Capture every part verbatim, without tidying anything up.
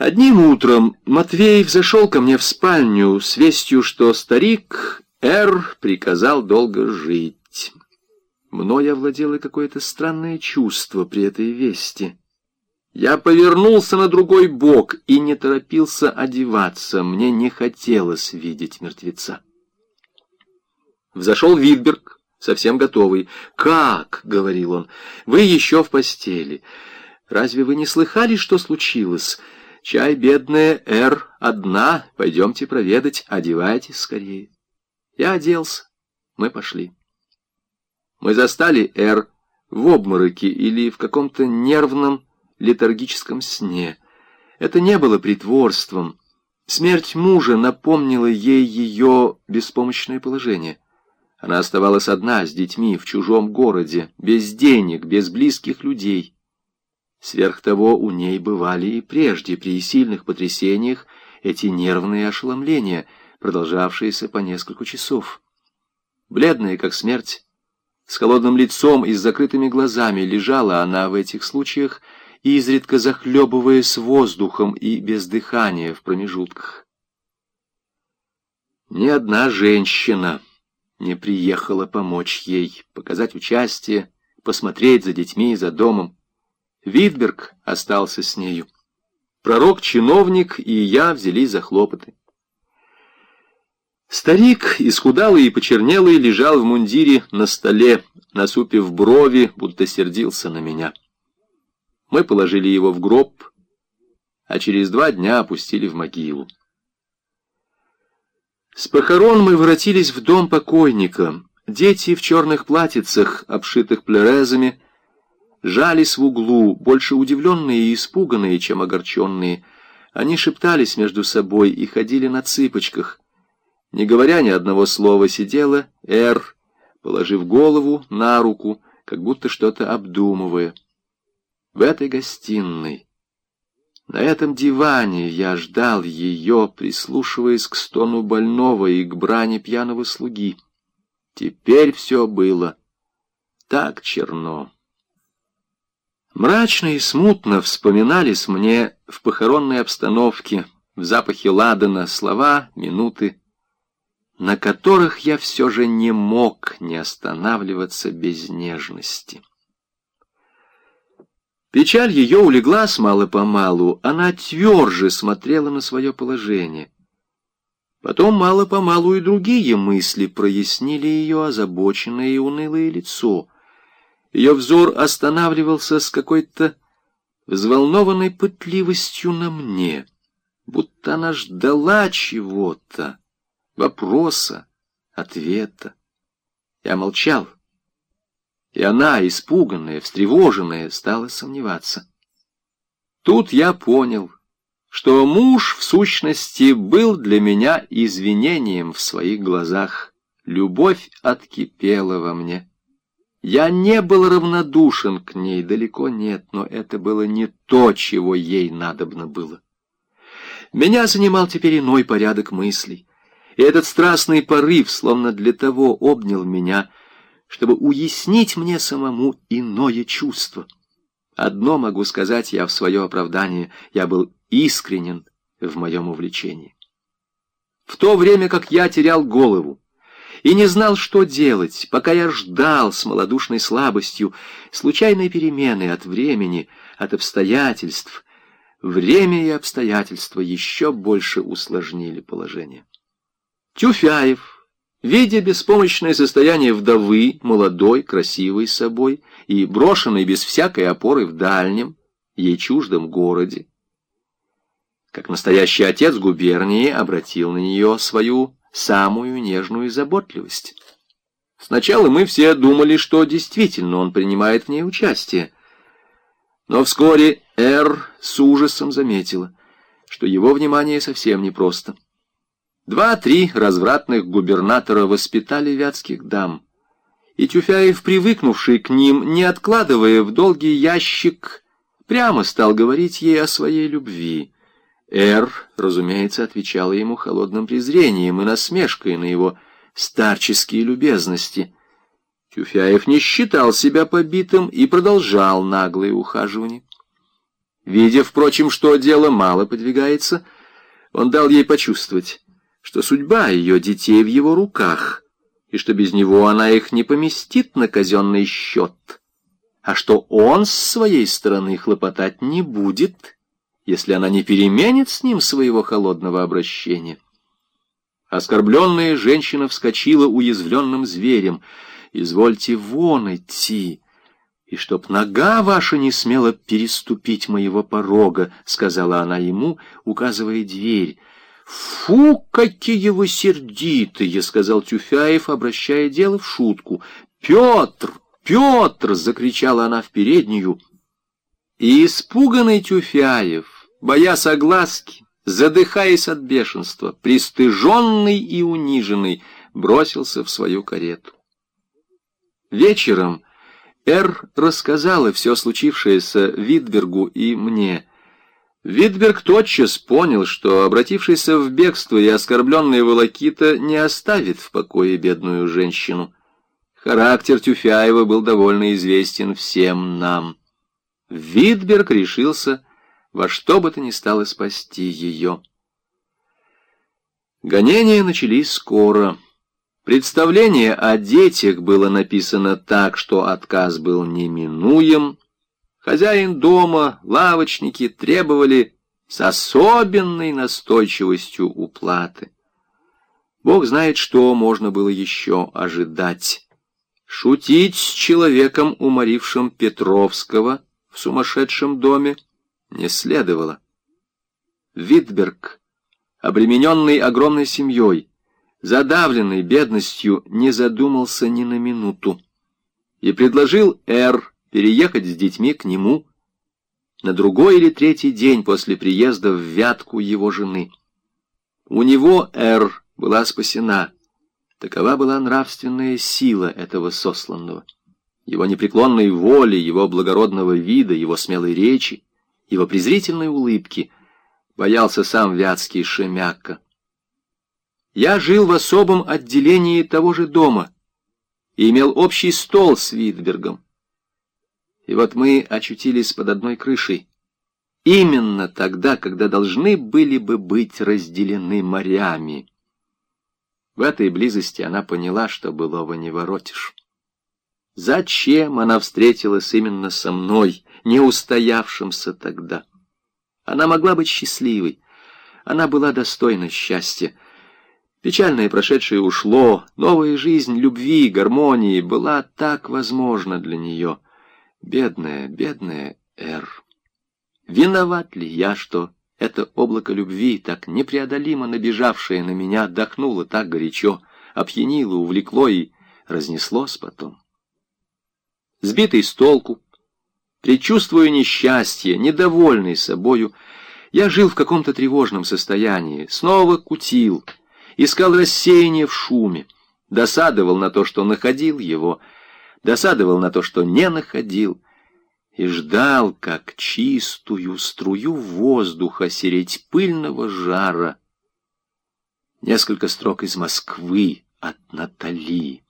Одним утром Матвей взошел ко мне в спальню с вестью, что старик Р. приказал долго жить. Мною овладело какое-то странное чувство при этой вести. Я повернулся на другой бок и не торопился одеваться, мне не хотелось видеть мертвеца. Взошел Витберг, совсем готовый. «Как?» — говорил он. «Вы еще в постели. Разве вы не слыхали, что случилось? Чай, бедная Р. одна. Пойдемте проведать. Одевайтесь скорее». Я оделся. Мы пошли. Мы застали Р. в обмороке или в каком-то нервном летаргическом сне. Это не было притворством. Смерть мужа напомнила ей ее беспомощное положение. Она оставалась одна с детьми в чужом городе, без денег, без близких людей. Сверх того, у ней бывали и прежде, при сильных потрясениях, эти нервные ошеломления, продолжавшиеся по несколько часов. Бледная, как смерть, с холодным лицом и с закрытыми глазами лежала она в этих случаях, изредка захлебываясь воздухом и без дыхания в промежутках. Ни одна женщина не приехала помочь ей, показать участие, посмотреть за детьми и за домом. Витберг остался с нею. Пророк-чиновник и я взялись за хлопоты. Старик, исхудалый и почернелый, лежал в мундире на столе, насупив брови, будто сердился на меня. Мы положили его в гроб, а через два дня опустили в могилу. С похорон мы воротились в дом покойника. Дети в черных платьицах, обшитых плерезами, жались в углу, больше удивленные и испуганные, чем огорченные. Они шептались между собой и ходили на цыпочках. Не говоря ни одного слова, сидела Р., положив голову на руку, как будто что-то обдумывая. В этой гостиной, на этом диване я ждал ее, прислушиваясь к стону больного и к брани пьяного слуги. Теперь все было так черно. Мрачно и смутно вспоминались мне в похоронной обстановке, в запахе ладана, слова, минуты, на которых я все же не мог не останавливаться без нежности. Печаль ее улеглась мало-помалу, она тверже смотрела на свое положение. Потом мало-помалу и другие мысли прояснили ее озабоченное и унылое лицо. Ее взор останавливался с какой-то взволнованной пытливостью на мне, будто она ждала чего-то, вопроса, ответа. Я молчал, и она, испуганная, встревоженная, стала сомневаться. Тут я понял, что муж, в сущности, был для меня извинением в своих глазах. Любовь откипела во мне. Я не был равнодушен к ней, далеко нет, но это было не то, чего ей надобно было. Меня занимал теперь иной порядок мыслей, и этот страстный порыв, словно для того, обнял меня, чтобы уяснить мне самому иное чувство. Одно могу сказать я в свое оправдание: я был искренен в моем увлечении. В то время как я терял голову и не знал, что делать, пока я ждал с малодушной слабостью случайной перемены от времени, от обстоятельств, время и обстоятельства еще больше усложнили положение. Тюфяев, видя беспомощное состояние вдовы, молодой, красивой собой и брошенной без всякой опоры в дальнем, ей чуждом городе, как настоящий отец губернии, обратил на нее свою самую нежную заботливость. Сначала мы все думали, что действительно он принимает в ней участие, но вскоре Р. с ужасом заметила, что его внимание совсем непросто. Два-три развратных губернатора воспитали вятских дам, и Тюфяев, привыкнувший к ним, не откладывая в долгий ящик, прямо стал говорить ей о своей любви. Р., разумеется, отвечала ему холодным презрением и насмешкой на его старческие любезности. Тюфяев не считал себя побитым и продолжал наглые ухаживания. Видя, впрочем, что дело мало подвигается, он дал ей почувствовать, что судьба ее детей в его руках, и что без него она их не поместит на казенный счет, а что он с своей стороны хлопотать не будет, если она не переменит с ним своего холодного обращения. Оскорбленная женщина вскочила уязвленным зверем. «Извольте вон идти, и чтоб нога ваша не смела переступить моего порога», — сказала она ему, указывая дверь. «Фу, какие вы сердитые!» — сказал Тюфяев, обращая дело в шутку. «Петр! Петр!» — закричала она в переднюю. И испуганный Тюфяев, боясь огласки, задыхаясь от бешенства, пристыженный и униженный, бросился в свою карету. Вечером Р. рассказала все случившееся Витбергу и мне. Витберг тотчас понял, что обратившийся в бегство и оскорбленный волокита не оставит в покое бедную женщину. Характер Тюфяева был довольно известен всем нам. Витберг решился во что бы то ни стало спасти ее. Гонения начались скоро. Представление о детях было написано так, что отказ был неминуем. Хозяин дома, лавочники требовали с особенной настойчивостью уплаты. Бог знает, что можно было еще ожидать. Шутить с человеком, уморившим Петровского в сумасшедшем доме, не следовало. Витберг, обремененный огромной семьей, задавленный бедностью, не задумался ни на минуту и предложил Р. переехать с детьми к нему на другой или третий день после приезда в Вятку его жены. У него Р. была спасена. Такова была нравственная сила этого сосланного. Его непреклонной воли, его благородного вида, его смелой речи, его презрительной улыбки боялся сам вятский Шемяка. Я жил в особом отделении того же дома и имел общий стол с Витбергом. И вот мы очутились под одной крышей, именно тогда, когда должны были бы быть разделены морями. В этой близости она поняла, что былого не воротишь. Зачем она встретилась именно со мной, не устоявшимся тогда? Она могла быть счастливой, она была достойна счастья. Печальное прошедшее ушло, новая жизнь любви, гармонии была так возможна для нее. Бедная, бедная Р. Виноват ли я, что это облако любви, так непреодолимо набежавшее на меня, дохнуло так горячо, опьянило, увлекло и разнеслось потом? Сбитый с толку, предчувствуя несчастье, недовольный собою, я жил в каком-то тревожном состоянии, снова кутил, искал рассеяние в шуме, досадовал на то, что находил его, досадовал на то, что не находил, и ждал, как чистую струю воздуха сереть пыльного жара. Несколько строк из Москвы от Натали.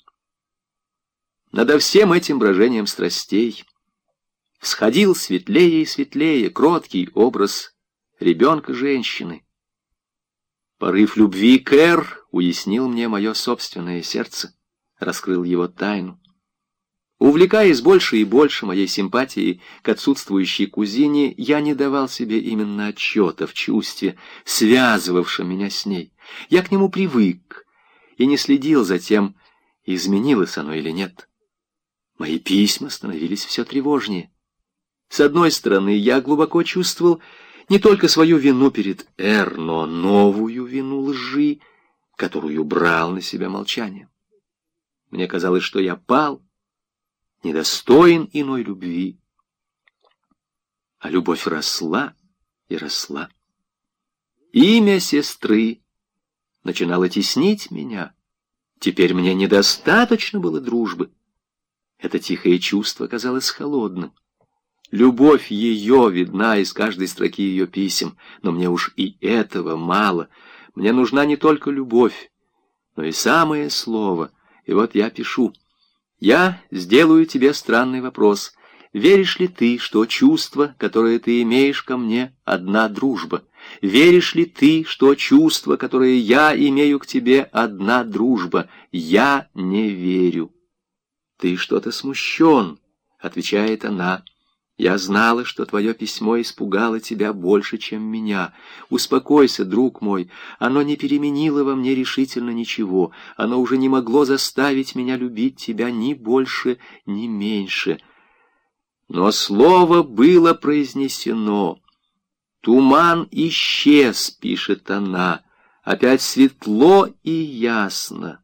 Надо всем этим брожением страстей всходил светлее и светлее кроткий образ ребенка-женщины. Порыв любви к Р уяснил мне мое собственное сердце, раскрыл его тайну. Увлекаясь больше и больше моей симпатией к отсутствующей кузине, я не давал себе именно отчета в чувстве, связывавшем меня с ней. Я к нему привык и не следил за тем, изменилось оно или нет. Мои письма становились все тревожнее. С одной стороны, я глубоко чувствовал не только свою вину перед Р, но новую вину лжи, которую брал на себя молчание. Мне казалось, что я пал, недостоин иной любви. А любовь росла и росла. Имя сестры начинало теснить меня. Теперь мне недостаточно было дружбы. Это тихое чувство казалось холодным. Любовь ее видна из каждой строки ее писем, но мне уж и этого мало. Мне нужна не только любовь, но и самое слово. И вот я пишу. Я сделаю тебе странный вопрос. Веришь ли ты, что чувство, которое ты имеешь ко мне, одна дружба? Веришь ли ты, что чувство, которое я имею к тебе, одна дружба? Я не верю. Ты что-то смущен, отвечает она. Я знала, что твое письмо испугало тебя больше, чем меня. Успокойся, друг мой, оно не переменило во мне решительно ничего. Оно уже не могло заставить меня любить тебя ни больше, ни меньше. Но слово было произнесено. Туман исчез, пишет она, опять светло и ясно.